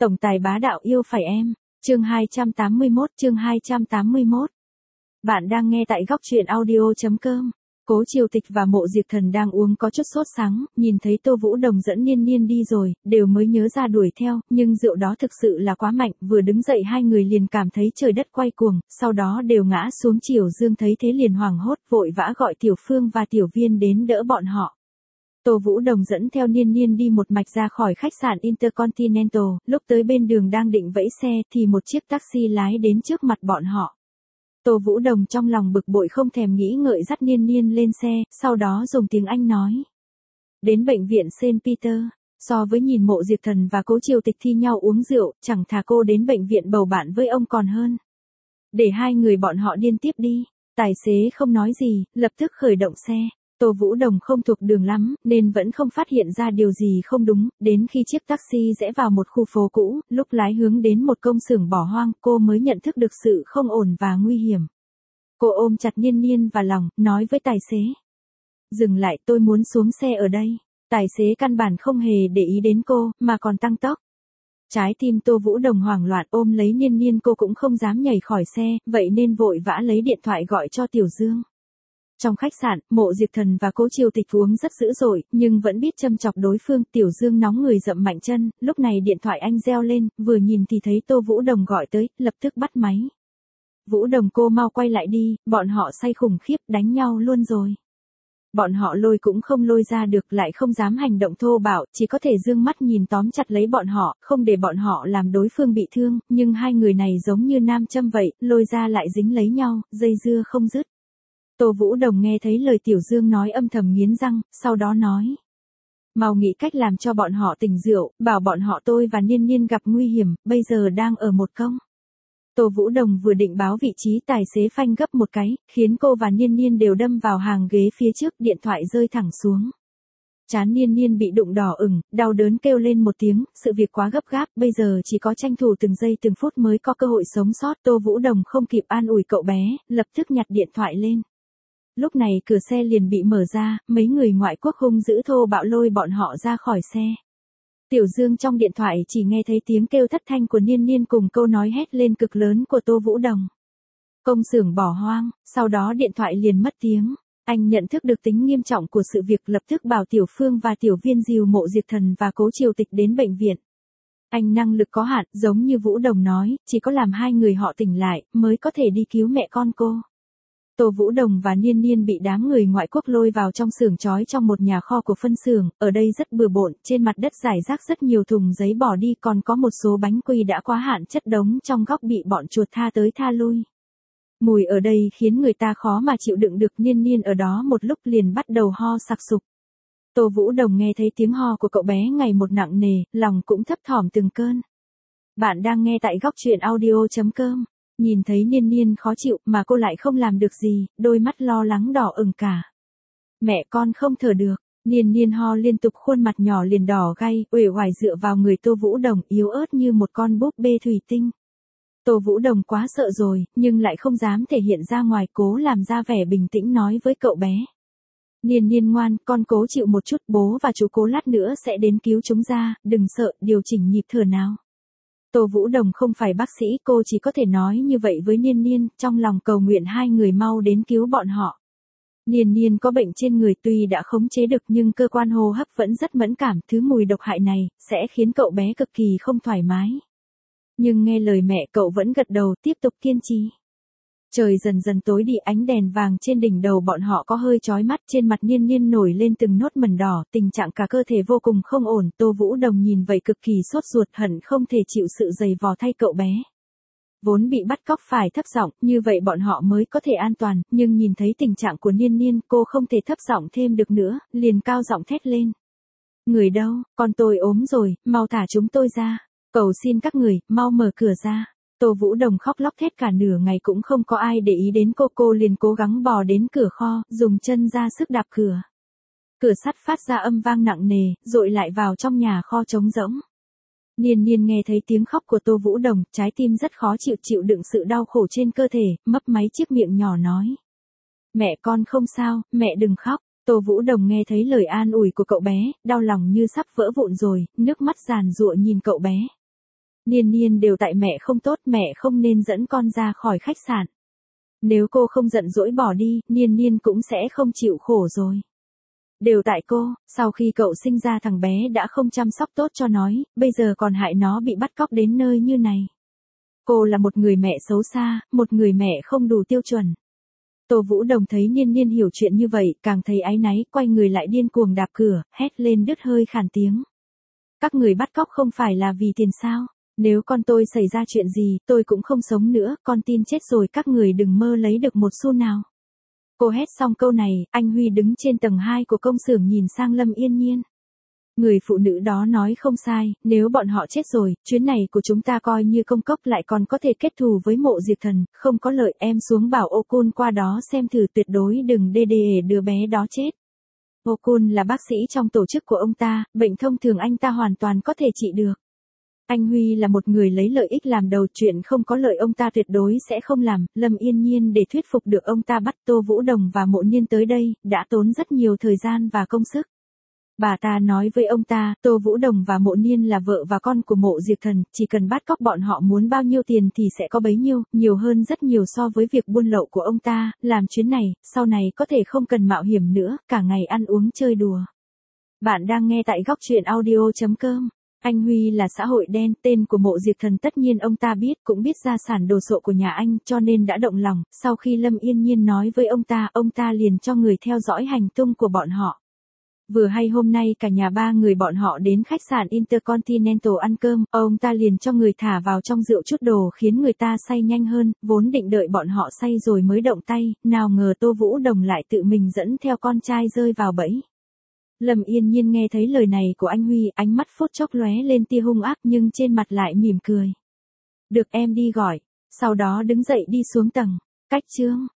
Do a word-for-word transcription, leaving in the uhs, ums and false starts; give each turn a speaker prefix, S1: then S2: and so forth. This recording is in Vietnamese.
S1: Tổng tài bá đạo yêu phải em. Chương hai trăm tám mươi mốt, chương hai trăm tám mươi mốt. Bạn đang nghe tại góc truyện audio.com. Cố Triều Tịch và Mộ Diệp Thần đang uống có chút sốt sắng, nhìn thấy Tô Vũ Đồng dẫn Niên Niên đi rồi, đều mới nhớ ra đuổi theo, nhưng rượu đó thực sự là quá mạnh, vừa đứng dậy hai người liền cảm thấy trời đất quay cuồng, sau đó đều ngã xuống. Triều Dương thấy thế liền hoảng hốt, vội vã gọi Tiểu Phương và Tiểu Viên đến đỡ bọn họ. Tô Vũ Đồng dẫn theo Niên Niên đi một mạch ra khỏi khách sạn Intercontinental, lúc tới bên đường đang định vẫy xe thì một chiếc taxi lái đến trước mặt bọn họ. Tô Vũ Đồng trong lòng bực bội không thèm nghĩ ngợi dắt Niên Niên lên xe, sau đó dùng tiếng Anh nói. Đến bệnh viện Saint Peter, so với nhìn Mộ Diệp Thần và Cố Triều Tịch thi nhau uống rượu, chẳng thà cô đến bệnh viện bầu bạn với ông còn hơn. Để hai người bọn họ điên tiếp đi, tài xế không nói gì, lập tức khởi động xe. Tô Vũ Đồng không thuộc đường lắm, nên vẫn không phát hiện ra điều gì không đúng, đến khi chiếc taxi rẽ vào một khu phố cũ, lúc lái hướng đến một công xưởng bỏ hoang, cô mới nhận thức được sự không ổn và nguy hiểm. Cô ôm chặt Niên Niên vào lòng, nói với tài xế. Dừng lại, tôi muốn xuống xe ở đây. Tài xế căn bản không hề để ý đến cô, mà còn tăng tốc. Trái tim Tô Vũ Đồng hoảng loạn ôm lấy Niên Niên, cô cũng không dám nhảy khỏi xe, vậy nên vội vã lấy điện thoại gọi cho Tiểu Dương. Trong khách sạn, Mộ Diệp Thần và Cố Triều Tịch uống rất dữ dội, nhưng vẫn biết châm chọc đối phương. Tiểu Dương nóng người dậm mạnh chân, lúc này điện thoại anh reo lên, vừa nhìn thì thấy Tô Vũ Đồng gọi tới, lập tức bắt máy. Vũ Đồng cô mau quay lại đi, bọn họ say khủng khiếp, đánh nhau luôn rồi. Bọn họ lôi cũng không lôi ra được, lại không dám hành động thô bạo, chỉ có thể dương mắt nhìn tóm chặt lấy bọn họ, không để bọn họ làm đối phương bị thương, nhưng hai người này giống như nam châm vậy, lôi ra lại dính lấy nhau, dây dưa không dứt. Tô Vũ Đồng nghe thấy lời Tiểu Dương nói âm thầm nghiến răng, sau đó nói. Mau nghĩ cách làm cho bọn họ tỉnh rượu, bảo bọn họ tôi và Niên Niên gặp nguy hiểm, bây giờ đang ở một công. Tô Vũ Đồng vừa định báo vị trí, tài xế phanh gấp một cái, khiến cô và Niên Niên đều đâm vào hàng ghế phía trước, điện thoại rơi thẳng xuống. Trán Niên Niên bị đụng đỏ ửng, đau đớn kêu lên một tiếng, sự việc quá gấp gáp, bây giờ chỉ có tranh thủ từng giây từng phút mới có cơ hội sống sót. Tô Vũ Đồng không kịp an ủi cậu bé, lập tức nhặt điện thoại lên. Lúc này cửa xe liền bị mở ra, mấy người ngoại quốc hung dữ thô bạo lôi bọn họ ra khỏi xe. Tiểu Dương trong điện thoại chỉ nghe thấy tiếng kêu thất thanh của Niên Niên cùng câu nói hét lên cực lớn của Tô Vũ Đồng. Công xưởng bỏ hoang, sau đó điện thoại liền mất tiếng. Anh nhận thức được tính nghiêm trọng của sự việc, lập tức bảo Tiểu Phương và Tiểu Viên dìu Mộ Diệp Thần và Cố Triều Tịch đến bệnh viện. Anh năng lực có hạn, giống như Vũ Đồng nói, chỉ có làm hai người họ tỉnh lại, mới có thể đi cứu mẹ con cô. Tô Vũ Đồng và Niên Niên bị đám người ngoại quốc lôi vào trong xưởng trói trong một nhà kho của phân xưởng, ở đây rất bừa bộn, trên mặt đất rải rác rất nhiều thùng giấy bỏ đi, còn có một số bánh quy đã quá hạn chất đống trong góc bị bọn chuột tha tới tha lui. Mùi ở đây khiến người ta khó mà chịu đựng được. Niên Niên ở đó một lúc liền bắt đầu ho sặc sụp. Tô Vũ Đồng nghe thấy tiếng ho của cậu bé ngày một nặng nề, lòng cũng thấp thỏm từng cơn. Bạn đang nghe tại góc truyện audio.com. Nhìn thấy Niên Niên khó chịu mà cô lại không làm được gì, đôi mắt lo lắng đỏ ửng cả. Mẹ con không thở được, Niên Niên ho liên tục, khuôn mặt nhỏ liền đỏ gay, uể oải dựa vào người Tô Vũ Đồng, yếu ớt như một con búp bê thủy tinh. Tô Vũ Đồng quá sợ rồi, nhưng lại không dám thể hiện ra ngoài, cố làm ra vẻ bình tĩnh nói với cậu bé. Niên Niên ngoan, con cố chịu một chút, bố và chú Cố lát nữa sẽ đến cứu chúng ra, đừng sợ, điều chỉnh nhịp thở nào. Tô Vũ Đồng không phải bác sĩ, cô chỉ có thể nói như vậy với Niên Niên, trong lòng cầu nguyện hai người mau đến cứu bọn họ. Niên Niên có bệnh trên người, tuy đã khống chế được nhưng cơ quan hô hấp vẫn rất mẫn cảm, thứ mùi độc hại này sẽ khiến cậu bé cực kỳ không thoải mái. Nhưng nghe lời mẹ, cậu vẫn gật đầu, tiếp tục kiên trì. Trời dần dần tối đi, ánh đèn vàng trên đỉnh đầu bọn họ có hơi chói mắt, trên mặt Niên Niên nổi lên từng nốt mẩn đỏ, tình trạng cả cơ thể vô cùng không ổn. Tô Vũ Đồng nhìn vậy cực kỳ sốt ruột, hận không thể chịu sự giày vò thay cậu bé. Vốn bị bắt cóc phải thấp giọng, như vậy bọn họ mới có thể an toàn, nhưng nhìn thấy tình trạng của Niên Niên, cô không thể thấp giọng thêm được nữa, liền cao giọng thét lên. Người đâu, con tôi ốm rồi, mau thả chúng tôi ra. Cầu xin các người, mau mở cửa ra. Tô Vũ Đồng khóc lóc thét cả nửa ngày cũng không có ai để ý đến cô, cô liền cố gắng bò đến cửa kho, dùng chân ra sức đạp cửa. Cửa sắt phát ra âm vang nặng nề, dội lại vào trong nhà kho trống rỗng. Niên Niên nghe thấy tiếng khóc của Tô Vũ Đồng, trái tim rất khó chịu, chịu đựng sự đau khổ trên cơ thể, mấp máy chiếc miệng nhỏ nói. Mẹ con không sao, mẹ đừng khóc. Tô Vũ Đồng nghe thấy lời an ủi của cậu bé, đau lòng như sắp vỡ vụn rồi, nước mắt giàn giụa nhìn cậu bé. Niên Niên đều tại mẹ không tốt, mẹ không nên dẫn con ra khỏi khách sạn. Nếu cô không giận dỗi bỏ đi, Niên Niên cũng sẽ không chịu khổ rồi. Đều tại cô, sau khi cậu sinh ra thằng bé đã không chăm sóc tốt cho nó, bây giờ còn hại nó bị bắt cóc đến nơi như này. Cô là một người mẹ xấu xa, một người mẹ không đủ tiêu chuẩn. Tô Vũ Đồng thấy Niên Niên hiểu chuyện như vậy, càng thấy áy náy, quay người lại điên cuồng đạp cửa, hét lên đứt hơi khàn tiếng. Các người bắt cóc không phải là vì tiền sao? Nếu con tôi xảy ra chuyện gì, tôi cũng không sống nữa, con tin chết rồi, các người đừng mơ lấy được một xu nào. Cô hét xong câu này, anh Huy đứng trên tầng hai của công xưởng nhìn sang Lâm Yên Nhiên. Người phụ nữ đó nói không sai, nếu bọn họ chết rồi, chuyến này của chúng ta coi như công cốc, lại còn có thể kết thù với Mộ Diệp Thần, không có lợi. Em xuống bảo Ô Cun qua đó xem thử, tuyệt đối đừng đê đê đứa bé đó chết. Ô Cun là bác sĩ trong tổ chức của ông ta, bệnh thông thường anh ta hoàn toàn có thể trị được. Anh Huy là một người lấy lợi ích làm đầu, chuyện không có lợi ông ta tuyệt đối sẽ không làm. Lâm Yên Nhiên để thuyết phục được ông ta bắt Tô Vũ Đồng và Mộ Niên tới đây, đã tốn rất nhiều thời gian và công sức. Bà ta nói với ông ta, Tô Vũ Đồng và Mộ Niên là vợ và con của Mộ Diệp Thần, chỉ cần bắt cóc bọn họ muốn bao nhiêu tiền thì sẽ có bấy nhiêu, nhiều hơn rất nhiều so với việc buôn lậu của ông ta. Làm chuyến này, sau này có thể không cần mạo hiểm nữa, cả ngày ăn uống chơi đùa. Bạn đang nghe tại góc truyện audio chấm com. Anh Huy là xã hội đen, tên của Mộ Diệp Thần tất nhiên ông ta biết, cũng biết gia sản đồ sộ của nhà anh, cho nên đã động lòng. Sau khi Lâm Yên Nhiên nói với ông ta, ông ta liền cho người theo dõi hành tung của bọn họ. Vừa hay hôm nay cả nhà ba người bọn họ đến khách sạn Intercontinental ăn cơm, ông ta liền cho người thả vào trong rượu chút đồ khiến người ta say nhanh hơn, vốn định đợi bọn họ say rồi mới động tay, nào ngờ Tô Vũ Đồng lại tự mình dẫn theo con trai rơi vào bẫy. Lâm Yên Nhiên nghe thấy lời này của anh Huy, ánh mắt phút chốc lóe lên tia hung ác nhưng trên mặt lại mỉm cười. Được, em đi gọi, sau đó đứng dậy đi xuống tầng. Cách chương